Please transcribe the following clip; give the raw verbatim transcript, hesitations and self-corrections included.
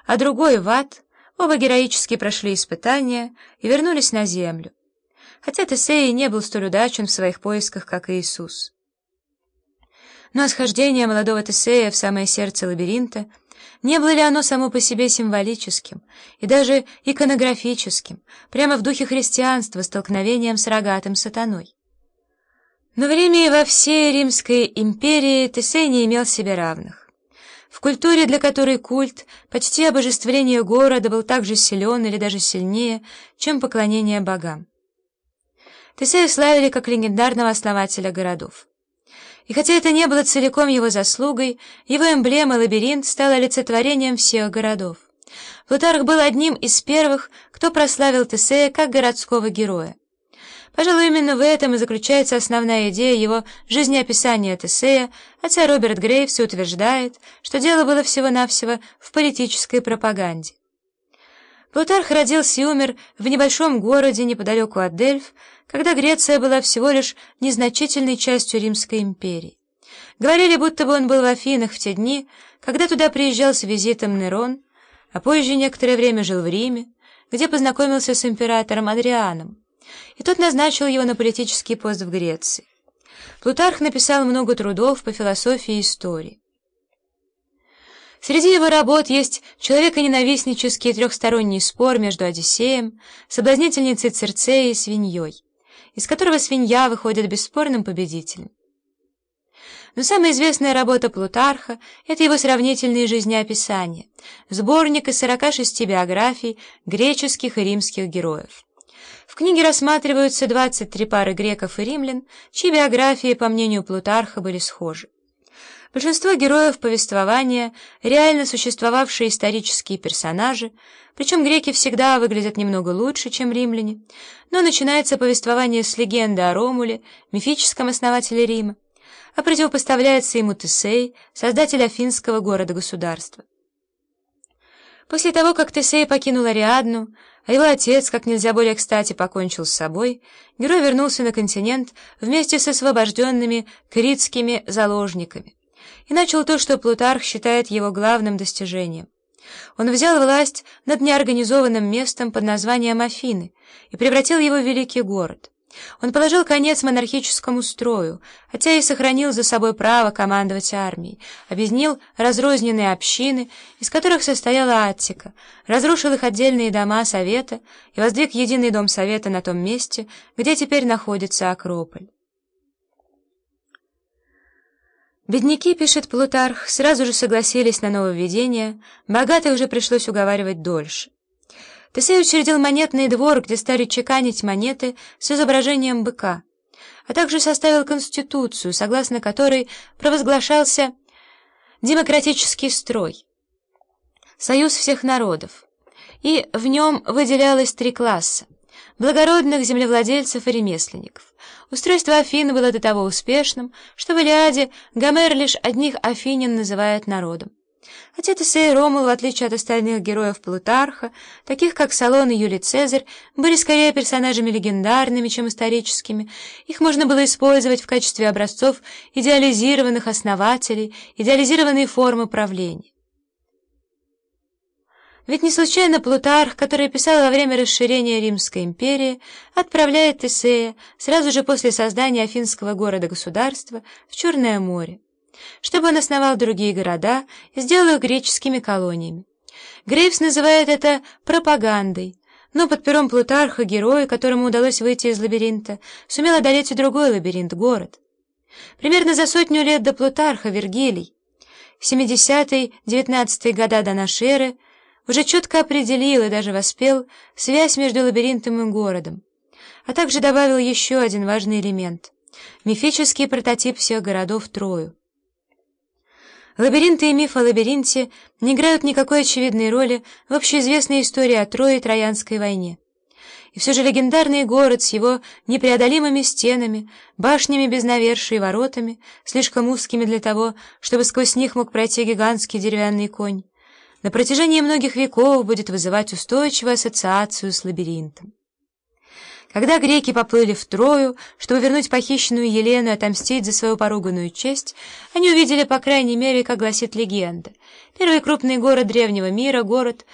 а другой — в ад, оба героически прошли испытания и вернулись на землю, хотя Тесей не был столь удачен в своих поисках, как Иисус. Но схождение молодого Тесея в самое сердце лабиринта, не было ли оно само по себе символическим и даже иконографическим, прямо в духе христианства, столкновением с рогатым сатаной? Но в Риме и во всей Римской империи Тесей не имел себе равных. В культуре, для которой культ, почти обожествление города, был так же силен или даже сильнее, чем поклонение богам. Тесея славили как легендарного основателя городов. И хотя это не было целиком его заслугой, его эмблема лабиринт стала олицетворением всех городов. Плутарх был одним из первых, кто прославил Тесея как городского героя. Пожалуй, именно в этом и заключается основная идея его жизнеописания Тесея, хотя Роберт Грейвс утверждает, что дело было всего-навсего в политической пропаганде. Плутарх родился и умер в небольшом городе неподалеку от Дельф, когда Греция была всего лишь незначительной частью Римской империи. Говорили, будто бы он был в Афинах в те дни, когда туда приезжал с визитом Нерон, а позже некоторое время жил в Риме, где познакомился с императором Адрианом, и тот назначил его на политический пост в Греции. Плутарх написал много трудов по философии и истории. Среди его работ есть человеконенавистнический трехсторонний спор между Одиссеем, соблазнительницей Цирцеей и свиньей, из которого свинья выходит бесспорным победителем. Но самая известная работа Плутарха — это его сравнительные жизнеописания, сборник из сорока шести биографий греческих и римских героев. В книге рассматриваются двадцать три пары греков и римлян, чьи биографии, по мнению Плутарха, были схожи. Большинство героев повествования — реально существовавшие исторические персонажи, причем греки всегда выглядят немного лучше, чем римляне, но начинается повествование с легенды о Ромуле, мифическом основателе Рима, а противопоставляется ему Тесей, создатель афинского города-государства. После того, как Тесей покинул Ариадну, а его отец, как нельзя более кстати, покончил с собой, герой вернулся на континент вместе с освобожденными критскими заложниками и начал то, что Плутарх считает его главным достижением. Он взял власть над неорганизованным местом под названием Афины и превратил его в великий город. Он положил конец монархическому строю, хотя и сохранил за собой право командовать армией, объединил разрозненные общины, из которых состояла Аттика, разрушил их отдельные дома совета и воздвиг единый дом совета на том месте, где теперь находится Акрополь. Бедняки, пишет Плутарх, сразу же согласились на нововведение, богатых же пришлось уговаривать дольше. Тесей учредил монетный двор, где стали чеканить монеты с изображением быка, а также составил конституцию, согласно которой провозглашался демократический строй, союз всех народов, и в нем выделялось три класса — благородных землевладельцев и ремесленников. Устройство Афин было до того успешным, что в Илиаде Гомер лишь одних афинян называет народом. Хотя Тесей и Ромул, в отличие от остальных героев Плутарха, таких как Солон и Юлий Цезарь, были скорее персонажами легендарными, чем историческими, их можно было использовать в качестве образцов идеализированных основателей, идеализированной формы правления. Ведь не случайно Плутарх, который писал во время расширения Римской империи, отправляет Тесея сразу же после создания афинского города-государства в Черное море, чтобы он основал другие города и сделал их греческими колониями. Грейвс называет это пропагандой, но под пером Плутарха герой, которому удалось выйти из лабиринта, сумел одолеть и другой лабиринт — город. Примерно за сотню лет до Плутарха Вергилий, в семидесятые-девятнадцатые года до нашей эры, уже четко определил и даже воспел связь между лабиринтом и городом, а также добавил еще один важный элемент — мифический прототип всех городов Трою. Лабиринты и миф о лабиринте не играют никакой очевидной роли в общеизвестной истории о Трое и Троянской войне. И все же легендарный город с его непреодолимыми стенами, башнями без навершия и воротами, слишком узкими для того, чтобы сквозь них мог пройти гигантский деревянный конь, на протяжении многих веков будет вызывать устойчивую ассоциацию с лабиринтом. Когда греки поплыли в Трою, чтобы вернуть похищенную Елену и отомстить за свою поруганную честь, они увидели, по крайней мере, как гласит легенда, первый крупный город древнего мира, город,